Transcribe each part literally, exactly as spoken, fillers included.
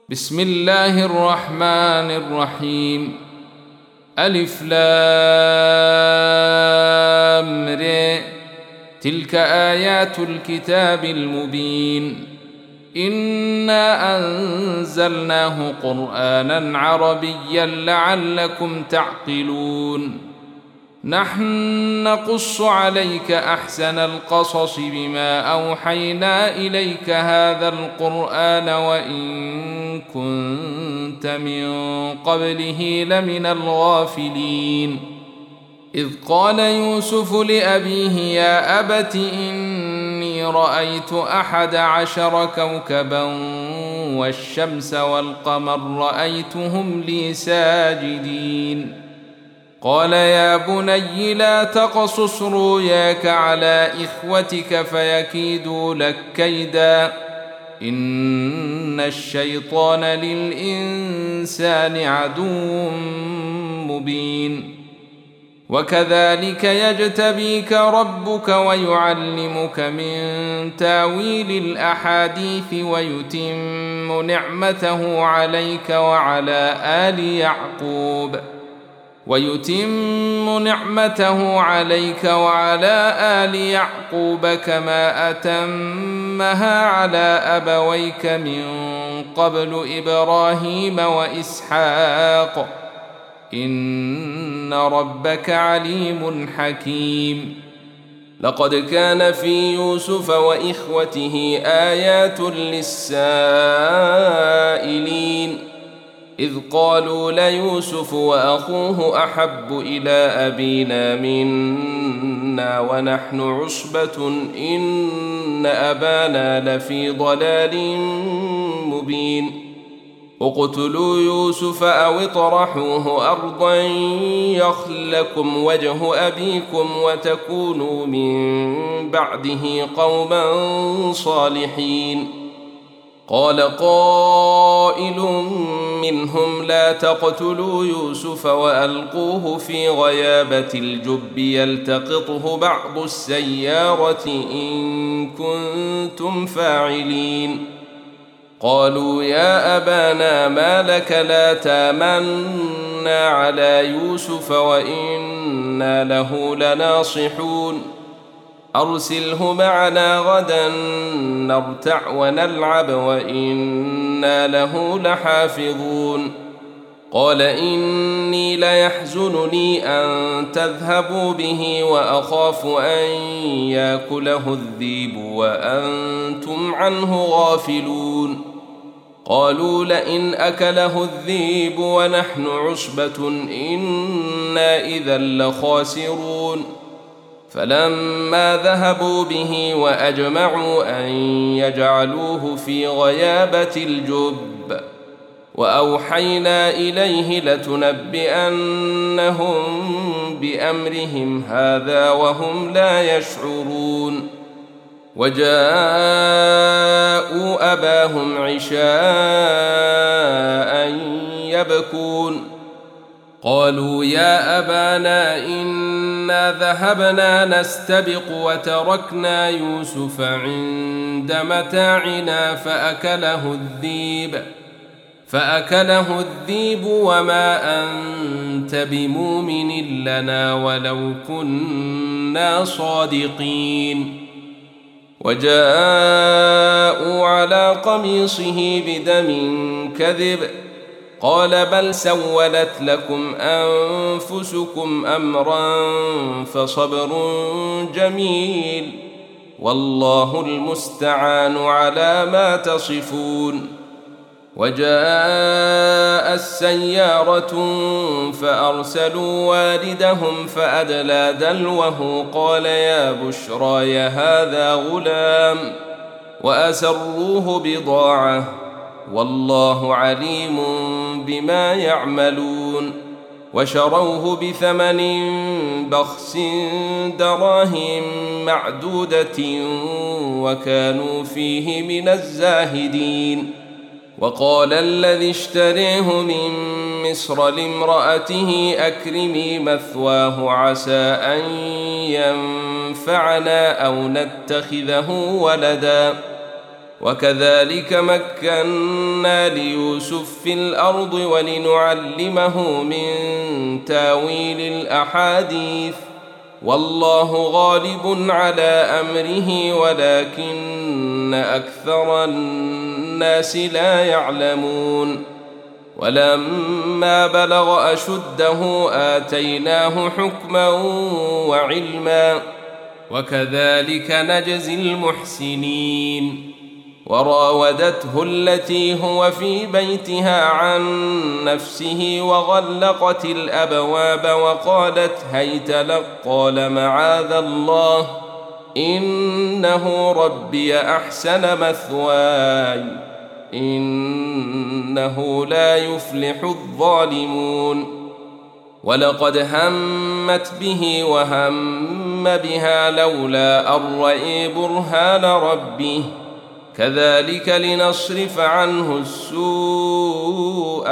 بسم الله الرحمن الرحيم. ألف لام ر. تلك آيات الكتاب المبين. إنا أنزلناه قرآنا عربيا لعلكم تعقلون. نحن نقص عليك أحسن القصص بما أوحينا إليك هذا القرآن وإن كنت من قبله لمن الغافلين. إذ قال يوسف لأبيه يا أبت إني رأيت أحد عشر كوكبا والشمس والقمر رأيتهم لي ساجدين. قال يا بني لا تقصص رؤياك على إخوتك فيكيدوا لك كيدا إن الشيطان للإنسان عدو مبين. وكذلك يجتبيك ربك ويعلمك من تاويل الأحاديث ويتم نعمته عليك وعلى آل يعقوب ويتم نعمته عليك وعلى آل يعقوب كما أتمها على أبويك من قبل إبراهيم وإسحاق إن ربك عليم حكيم. لقد كان في يوسف وإخوته آيات للسائلين إذ قالوا ليوسف وأخوه أحب إلى أبينا منا ونحن عصبة إن أبانا لفي ضلال مبين. اقتلوا يوسف أو اطرحوه أرضا يخل لكم وجه أبيكم وتكونوا من بعده قوما صالحين. قال قائل منهم لا تقتلوا يوسف وألقوه في غيابة الجب يلتقطه بعض السيارة إن كنتم فاعلين. قالوا يا أبانا ما لك لا تامنا على يوسف وإنا له لناصحون أرسله معنا غدا نرتع ونلعب وإنا له لحافظون. قال إني ليحزنني أن تذهبوا به وأخاف أن يأكله الذئب وأنتم عنه غافلون. قالوا لئن أكله الذئب ونحن عصبة إنا إذا لخاسرون. فلما ذهبوا به وأجمعوا أن يجعلوه في غيابة الجب وأوحينا إليه لتنبئنهم بأمرهم هذا وهم لا يشعرون. وجاءوا أباهم عشاء يبكون. قالوا يا أبانا إنا ذهبنا نستبق وتركنا يوسف عند متاعنا فأكله الذئب فأكله الذئب وما أنت بمؤمن لنا ولو كنا صادقين. وجاءوا على قميصه بدم كذب قال بل سولت لكم أنفسكم أمرا فصبر جميل والله المستعان على ما تصفون. وجاء السيارة فأرسلوا والدهم فأدلى دلوه قال يا بشرى هذا غلام وأسروه بضاعة والله عليم بما يعملون. وشروه بثمن بخس دراهم معدودة وكانوا فيه من الزاهدين. وقال الذي اشتريه من مصر لامرأته أكرمي مثواه عسى أن ينفعنا أو نتخذه ولدا وكذلك مكنا ليوسف في الأرض ولنعلمه من تاويل الأحاديث والله غالب على أمره ولكن أكثر الناس لا يعلمون ولما بلغ أشده آتيناه حكما وعلما وكذلك نجزي المحسنين وراودته التي هو في بيتها عن نفسه وغلقت الأبواب وقالت هيت لك قال معاذ الله إنه ربي أحسن مثواي إنه لا يفلح الظالمون ولقد همت به وهم بها لولا أن رأى برهان ربه كذلك لنصرف عنه السوء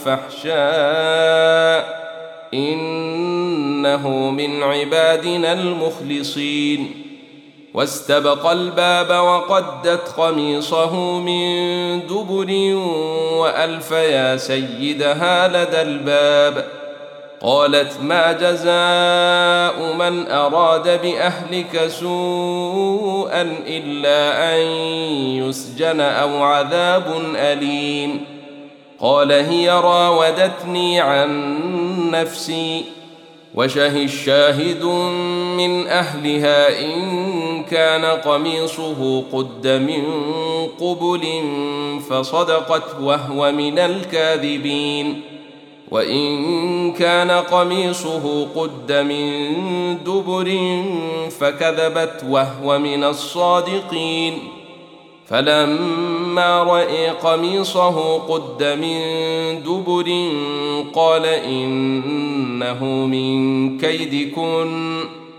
والفحشاء إنه من عبادنا المخلصين واستبق الباب وقدت قميصه من دبر وألف يا سيدها لدى الباب قالت ما جزاء من أراد بأهلك سوءا إلا أن يسجن أو عذاب أليم قال هي راودتني عن نفسي وشهد شاهد من أهلها إن كان قميصه قد من قبل فصدقت وهو من الكاذبين وإن كان قميصه قد من دبر فكذبت وهو من الصادقين فلما رأى قميصه قد من دبر قال إنه من كيدكن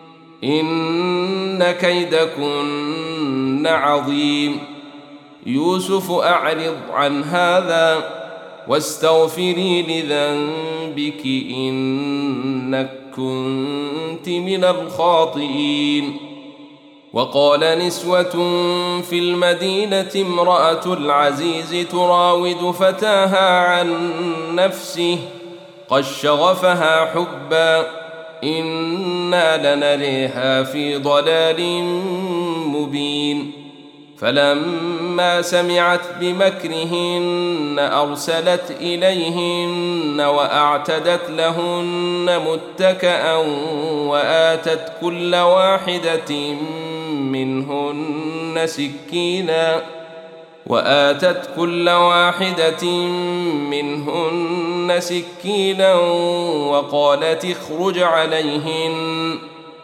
إن كيدكن عظيم يوسف أعرض عن هذا واستغفري لذنبك إنك كنت من الخاطئين وقال نسوة في المدينة امرأة العزيز تراود فتاها عن نفسه قد شغفها حبا إنا لنريها في ضلال مبين فلما سمعت بمكرهن أرسلت إليهن وأعتدت لهن متكأ وآتت كل واحدة منهن سكينا وآتت كل واحدة منهن سكينا وقالت اخرج عليهن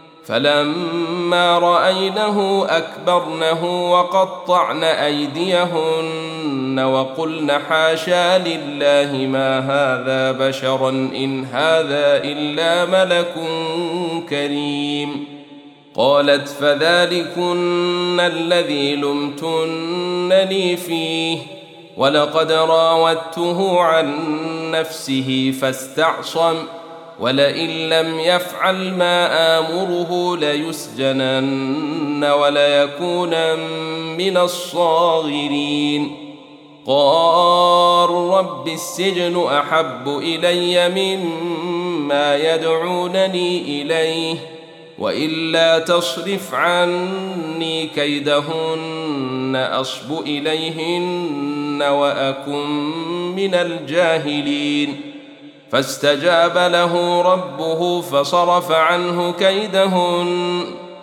فلما رأينه أكبرنه وقطعن أيديهن وقلن حاشا لله ما هذا بشرا إن هذا إلا ملك كريم قالت فذلكن الذي لمتنني فيه ولقد راودته عن نفسه فاستعصم ولئن لم يفعل ما آمره ليسجنن وليكونن من الصاغرين قال رب السجن أحب إلي مما يدعونني إليه وإلا تصرف عني كيدهن أصب إليهن وأكن من الجاهلين فاستجاب له ربه فصرف عنه كيدهن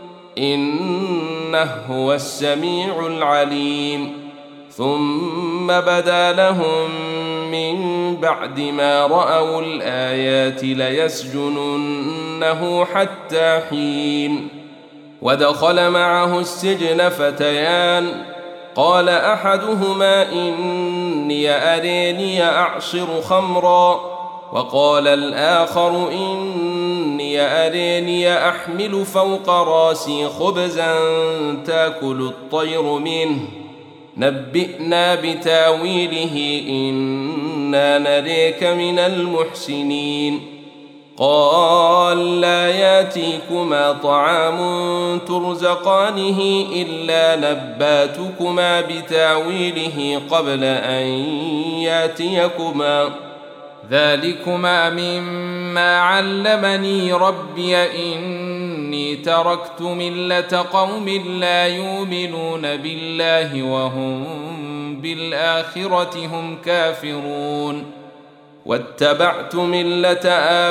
إنه هو السميع العليم ثم بدا لهم من بعد ما رأوا الآيات ليسجننه حتى حين ودخل معه السجن فتيان قال أحدهما إني أريني أعصر خمرا وقال الآخر إني أريني أحمل فوق راسي خبزا تأكل الطير منه نبئنا بتاويله إنا نريك من المحسنين قال لا ياتيكما طعام ترزقانه إلا نباتكما بتاويله قبل أن ياتيكما ذلكما مما علمني ربي إني تركت ملة قوم لا يؤمنون بالله وهم بالآخرة هم كافرون واتبعت ملة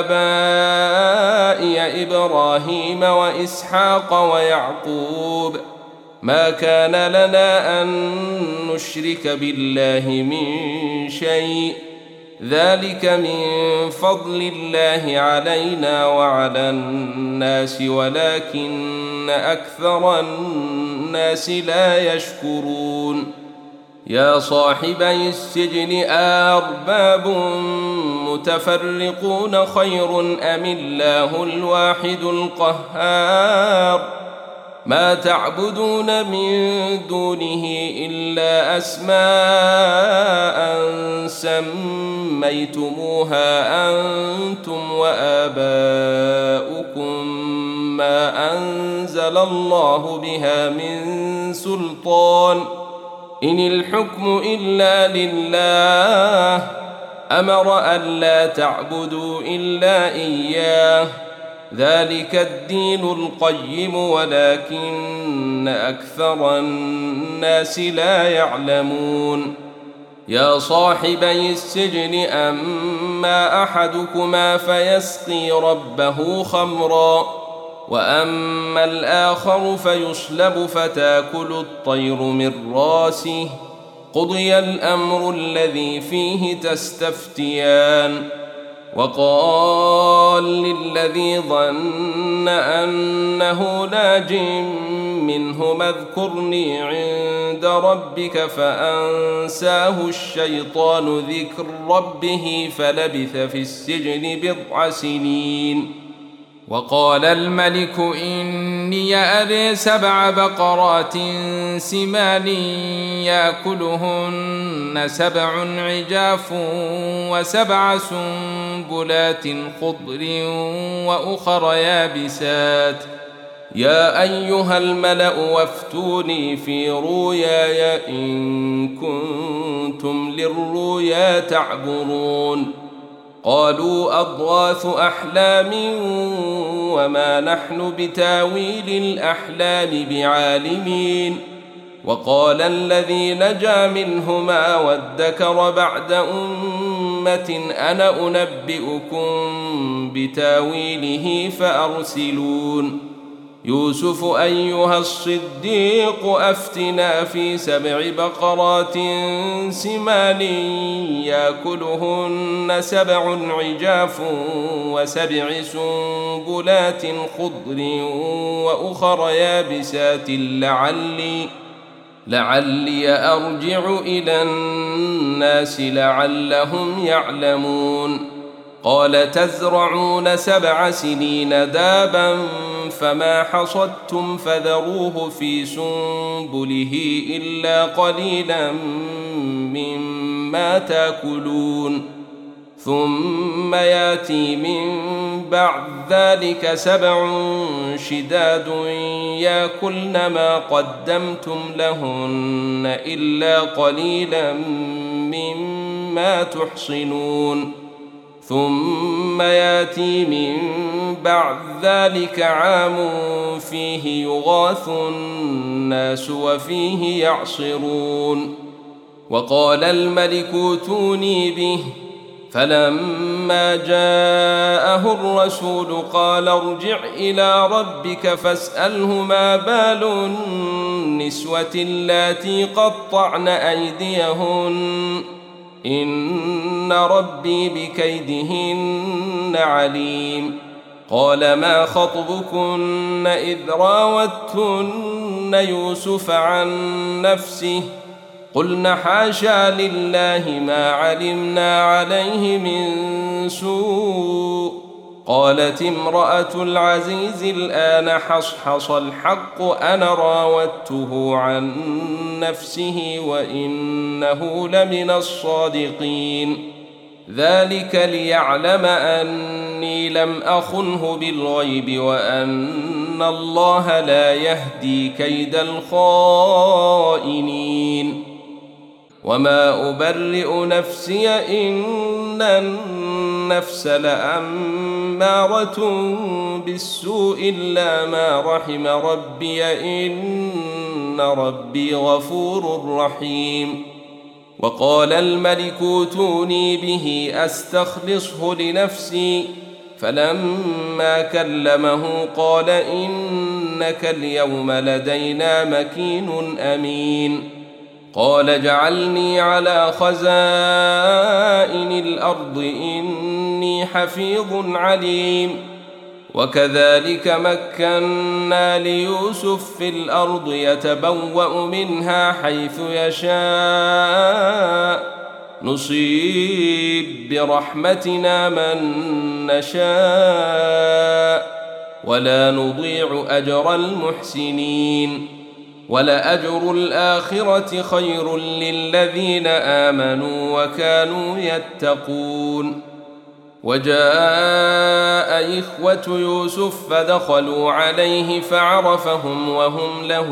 آبائي إبراهيم وإسحاق ويعقوب ما كان لنا أن نشرك بالله من شيء ذلك من فضل الله علينا وعلى الناس ولكن أكثر الناس لا يشكرون يا صاحبي السجن أرباب متفرقون خير أم الله الواحد القهار ما تعبدون من دونه إلا أسماء سميتموها أنتم وآباؤكم ما أنزل الله بها من سلطان إن الحكم إلا لله أمر ألا تعبدوا إلا إياه ذلك الدين القيم ولكن أكثر الناس لا يعلمون يا صاحبي السجن أما أحدكما فيسقي ربه خمرا وأما الآخر فيصلب فتاكل الطير من راسه قضي الأمر الذي فيه تستفتيان وقال للذي ظن أنه ناج منهما اذكرني عند ربك فأنساه الشيطان ذكر ربه فلبث في السجن بضع سنين وقال الملك إني أري سبع بقرات سمان يأكلهن سبع عجاف وسبع سنبلات خضر وأخر يابسات يا أيها الملأ وافتوني في رؤياي إن كنتم للرؤيا تعبرون قالوا أضغاث أحلام وما نحن بتاويل الأحلام بعالمين وقال الذي نجا منهما وادكر بعد أمة أنا أنبئكم بتاويله فأرسلون يوسف أيها الصديق أفتنا في سبع بقرات سمان يأكلهن سبع عجاف وسبع سنبلات خضر وأخر يابسات لعلي لعلي أرجع إلى الناس لعلهم يعلمون قال تزرعون سبع سنين دابا فما حصدتم فذروه في سنبله إلا قليلا مما تأكلون ثم ياتي من بعد ذلك سبع شداد يأكلن ما قدمتم لهن إلا قليلا مما تحصنون ثم ياتي من بعد ذلك عام فيه يغاث الناس وفيه يعصرون وقال الملك ائتوني به فلما جاءه الرسول قال ارجع إلى ربك فاسأله ما بال النسوة اللاتي قطعن أيديهن إن ربي بكيدهن عليم قال ما خطبكن إذ راوتن يوسف عن نفسه قلن حاشا لله ما علمنا عليه من سوء قالت امرأة العزيز الآن حصحص الحق أنا راودته عن نفسه وإنه لمن الصادقين ذلك ليعلم أني لم أخنه بالغيب وأن الله لا يهدي كيد الخائنين وما أبرئ نفسي إن النفس لأمارة بالسوء إلا ما رحم ربي إن ربي غفور رحيم وقال الملك ائتوني به أستخلصه لنفسي فلما كلمه قال إنك اليوم لدينا مكين أمين قال اجعلني على خزائن الأرض إني حفيظ عليم وكذلك مكنا ليوسف في الأرض يتبوأ منها حيث يشاء نصيب برحمتنا من نشاء ولا نضيع أجر المحسنين ولأجر الآخرة خير للذين آمنوا وكانوا يتقون وجاء إخوة يوسف فدخلوا عليه فعرفهم وهم له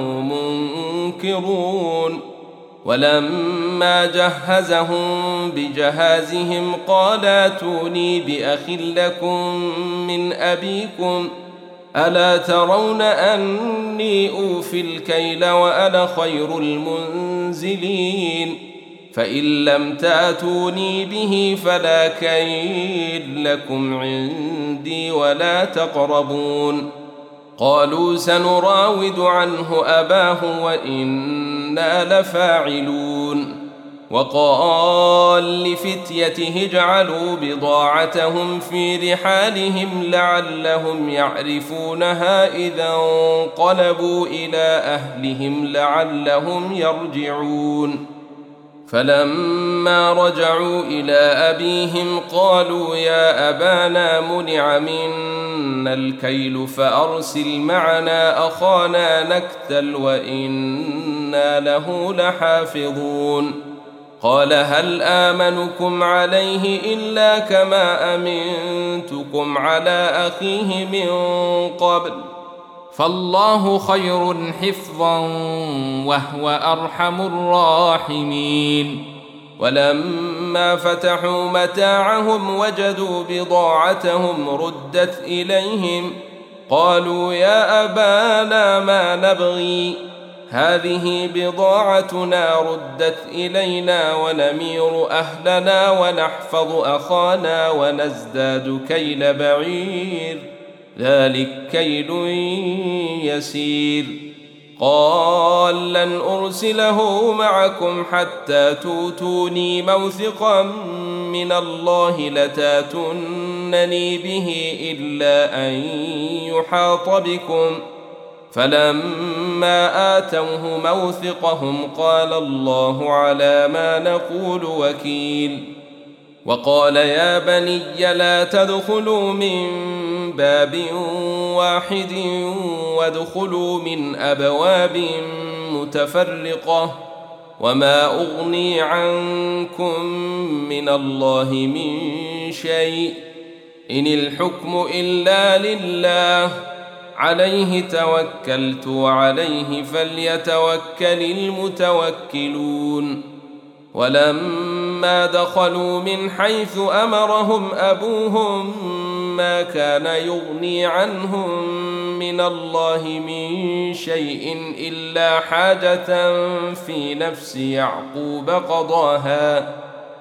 منكرون ولما جهزهم بجهازهم قال ائتوني بأخ لكم من أبيكم ألا ترون أني أوفي الكيل وأنا خير المنزلين فإن لم تأتوني به فلا كيل لكم عندي ولا تقربون قالوا سنراود عنه أباه وإنا لفاعلون وقال لفتيته اجعلوا بضاعتهم في رحالهم لعلهم يعرفونها إذا انقلبوا إلى أهلهم لعلهم يرجعون فلما رجعوا إلى أبيهم قالوا يا أبانا منع منا الكيل فأرسل معنا أخانا نكتل وإنا له لحافظون قال هل آمنكم عليه إلا كما أمنتكم على أخيه من قبل فالله خير حفظا وهو أرحم الراحمين ولما فتحوا متاعهم وجدوا بضاعتهم ردت إليهم قالوا يا أبانا ما نبغي هذه بضاعتنا ردت إلينا ونمير أهلنا ونحفظ أخانا ونزداد كيل بعير ذلك كيل يسير قال لن أرسله معكم حتى توتوني موثقا من الله لتاتونني به إلا أن يحاط بكم فلما آتوه موثقهم قال الله على ما نقول وكيل وقال يا بني لا تدخلوا من باب واحد وادخلوا من أبواب متفرقة وما أغني عنكم من الله من شيء إن الحكم إلا لله عليه توكلت وعليه فليتوكل المتوكلون ولما دخلوا من حيث أمرهم أبوهم ما كان يغني عنهم من الله من شيء إلا حاجة في نفس يعقوب قضاها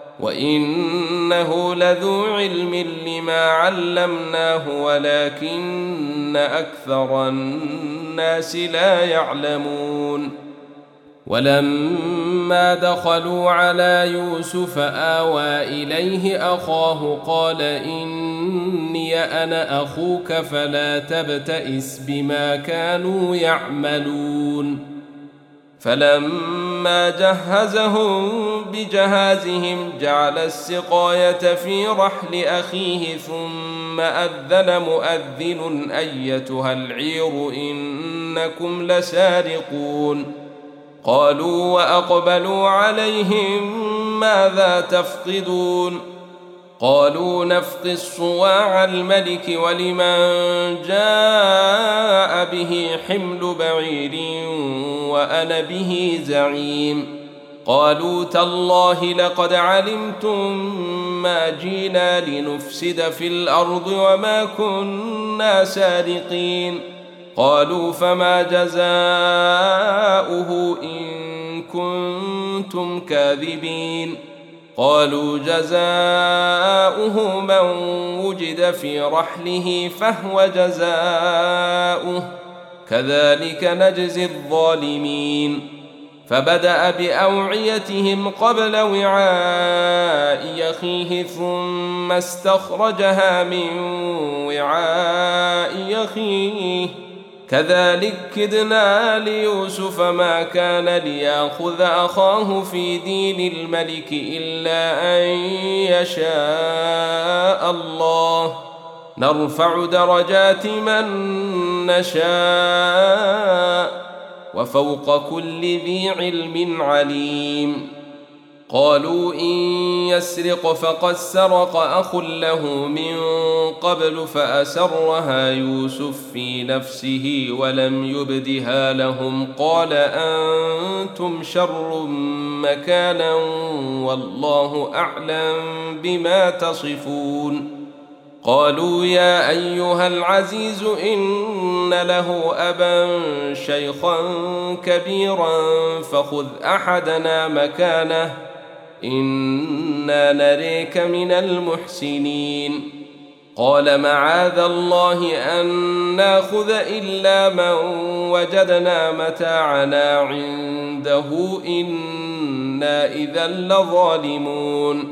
وإنه لذو علم لما علمناه ولكن أكثر الناس لا يعلمون ولما دخلوا على يوسف آوى إليه أخاه قال إني أنا أخوك فلا تبتئس بما كانوا يعملون فلما جهزهم بجهازهم جعل السقاية في رحل أخيه ثم أذن مؤذن أيتها العير إنكم لسارقون قالوا وأقبلوا عليهم ماذا تفقدون قالوا نفقي الصواع الملك ولمن جاء به حمل بعير وأنا به زعيم قالوا تالله لقد علمتم ما جئنا لنفسد في الأرض وما كنا سارقين قالوا فما جزاؤه إن كنتم كاذبين قالوا جزاؤه من وجد في رحله فهو جزاؤه كذلك نجزي الظالمين فبدأ بأوعيتهم قبل وعاء أخيه ثم استخرجها من وعاء أخيه كذلك كدنا ليوسف ما كان ليأخذ أخاه في دين الملك إلا أن يشاء الله نرفع درجات من نشاء وفوق كل ذي علم عليم قالوا إن يسرق فقد سرق أخ له من قبل فأسرها يوسف في نفسه ولم يبدها لهم قال أنتم شر مكانا والله أعلم بما تصفون قالوا يا أيها العزيز إن له أبا شيخا كبيرا فخذ أحدنا مكانه إنا نريك من المحسنين قال معاذ الله أن ناخذ إلا من وجدنا متاعنا عنده إنا إذا لظالمون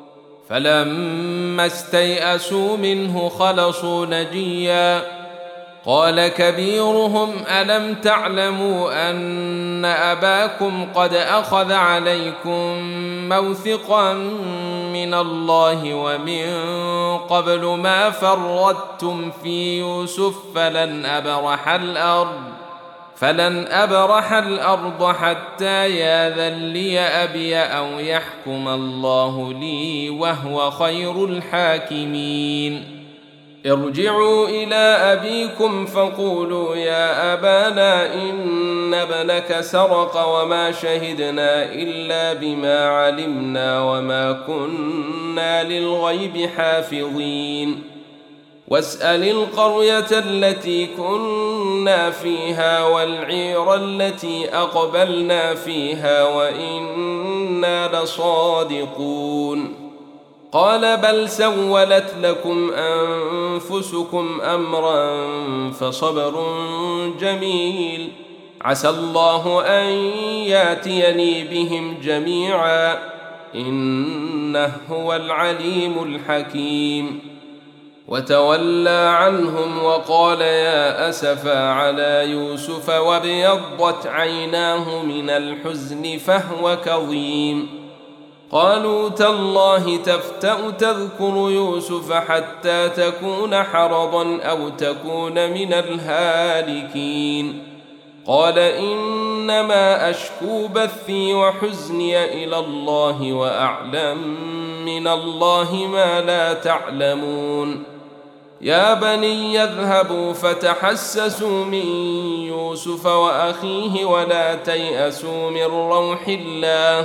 فلما استيئسوا منه خلصوا نجيا قال كبيرهم ألم تعلموا أن أباكم قد أخذ عليكم موثقا من الله ومن قبل ما فرطتم في يوسف فلن أبرح الأرض فلن أبرح الأرض حتى ياذن لي أبي أو يحكم الله لي وهو خير الحاكمين ارجعوا إلى أبيكم فقولوا يا أبانا إن ابنك سرق وما شهدنا إلا بما علمنا وما كنا للغيب حافظين واسأل القرية التي كنا فيها والعير التي أقبلنا فيها وإنا لصادقون قال بل سولت لكم أنفسكم أمرا فصبر جميل عسى الله أن ياتيني بهم جميعا إنه هو العليم الحكيم وتولى عنهم وقال يا أسفا على يوسف وابيضت عيناه من الحزن فهو كظيم قالوا تالله تفتأ تذكر يوسف حتى تكون حرضا أو تكون من الهالكين قال إنما أشكو بثي وحزني إلى الله وأعلم من الله ما لا تعلمون يا بني يذهبوا فتحسسوا من يوسف وأخيه ولا تيأسوا من روح الله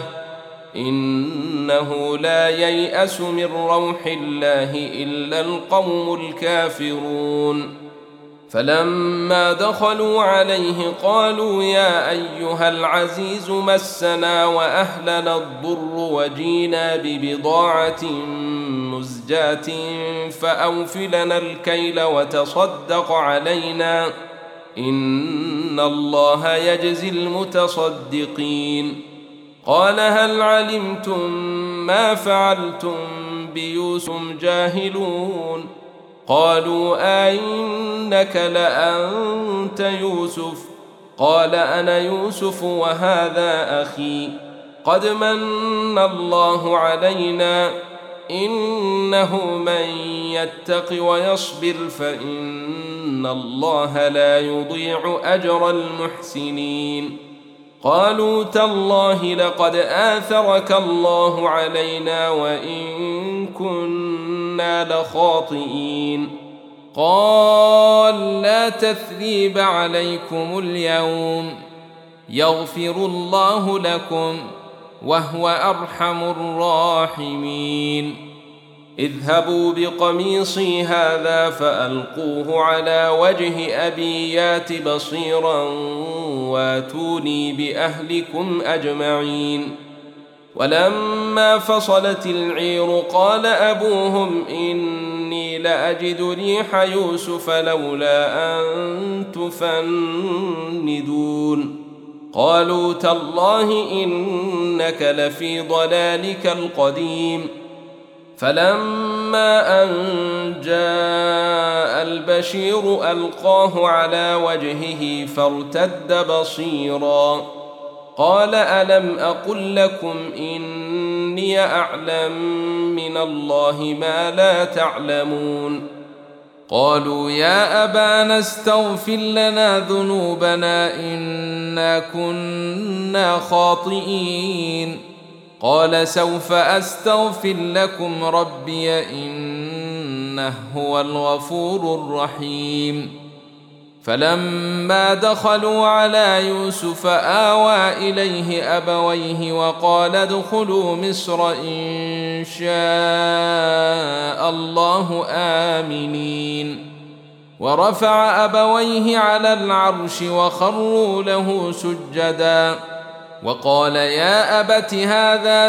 إنه لا ييأس من روح الله إلا القوم الكافرون فلما دخلوا عليه قالوا يا أيها العزيز مسنا وأهلنا الضر وجينا ببضاعة مزجاة فأوف لنا الكيل وتصدق علينا إن الله يجزي المتصدقين قال هل علمتم ما فعلتم بيوسف جاهلون قالوا أئنك لأنت يوسف قال أنا يوسف وهذا أخي قد من الله علينا إنه من يتق ويصبر فإن الله لا يضيع أجر المحسنين قالوا تالله لقد آثرك الله علينا وإن كنا إنا لخاطئين قال لا تثريب عليكم اليوم يغفر الله لكم وهو أرحم الراحمين اذهبوا بقميصي هذا فألقوه على وجه أبي يات بصيرا واتوني بأهلكم أجمعين ولما فصلت العير قال أبوهم إني لأجد ريح يوسف لولا أن تفندون قالوا تالله إنك لفي ضلالك القديم فلما أن جاء البشير ألقاه على وجهه فارتد بصيرا قال ألم أقل لكم إني أعلم من الله ما لا تعلمون قالوا يا أبانا استغفر لنا ذنوبنا إنا كنا خاطئين قال سوف أستغفر لكم ربي إنه هو الغفور الرحيم فلما دخلوا على يوسف آوى إليه أبويه وقال ادخلوا مصر إن شاء الله آمنين ورفع أبويه على العرش وخروا له سجدا وقال يا أبت هذا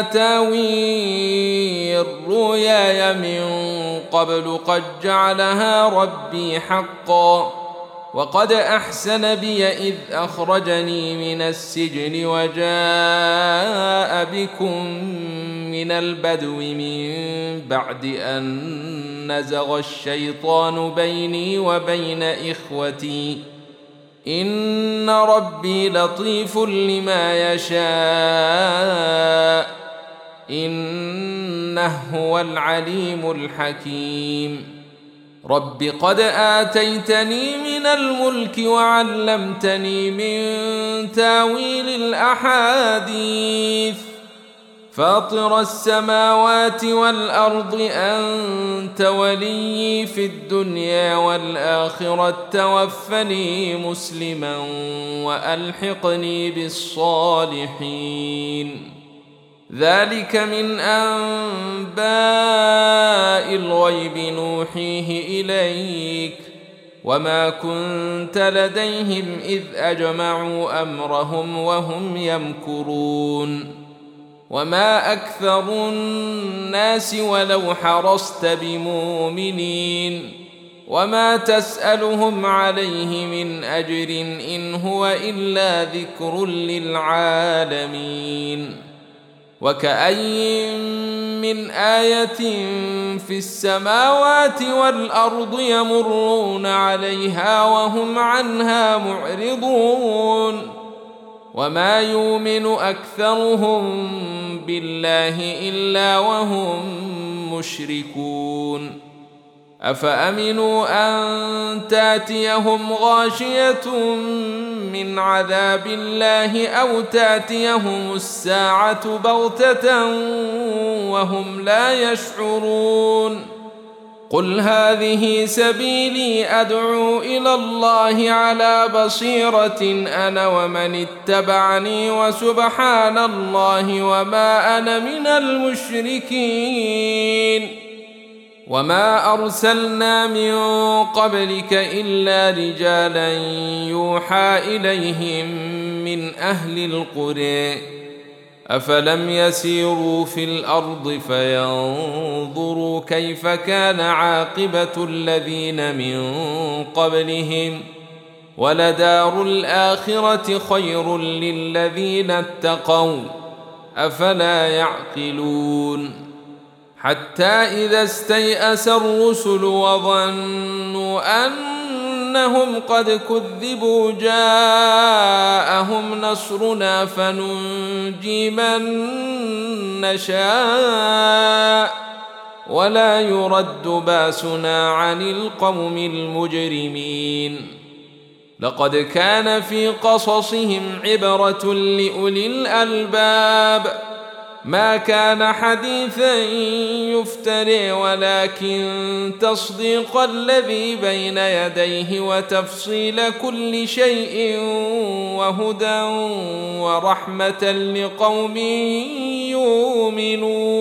تاويل رؤياي من قبل قد جعلها ربي حقا وقد أحسن بي إذ أخرجني من السجن وجاء بكم من البدو من بعد أن نزغ الشيطان بيني وبين إخوتي إن ربي لطيف لما يشاء إنه هو العليم الحكيم رب قد آتيتني من الملك وعلمتني من تاويل الأحاديث فاطر السماوات والأرض أنت ولي في الدنيا والآخرة توفني مسلما وألحقني بالصالحين ذلك من أنباء الغيب نوحيه إليك وما كنت لديهم إذ أجمعوا أمرهم وهم يمكرون وما أكثر الناس ولو حرصت بمؤمنين وما تسألهم عليه من أجر إن هو إلا ذكر للعالمين وكأي من آية في السماوات والأرض يمرون عليها وهم عنها معرضون وما يؤمن أكثرهم بالله إلا وهم مشركون أفأمنوا أن تأتيهم غاشية من عذاب الله أو تأتيهم الساعة بغتة وهم لا يشعرون قل هذه سبيلي أدعو إلى الله على بصيرة أنا ومن اتبعني وسبحان الله وما أنا من المشركين وما أرسلنا من قبلك إلا رجالا يوحى إليهم من أهل القرى أفلم يسيروا في الأرض فينظروا كيف كان عاقبة الذين من قبلهم ولدار الآخرة خير للذين اتقوا أفلا يعقلون حتى إذا استيأس الرسل وظنوا أنهم قد كذبوا جاءهم نصرنا فننجي من نشاء ولا يرد باسنا عن القوم المجرمين لقد كان في قصصهم عبرة لأولي الألباب ما كان حديثا يفتري ولكن تصديق الذي بين يديه وتفصيل كل شيء وهدى ورحمة لقوم يؤمنون.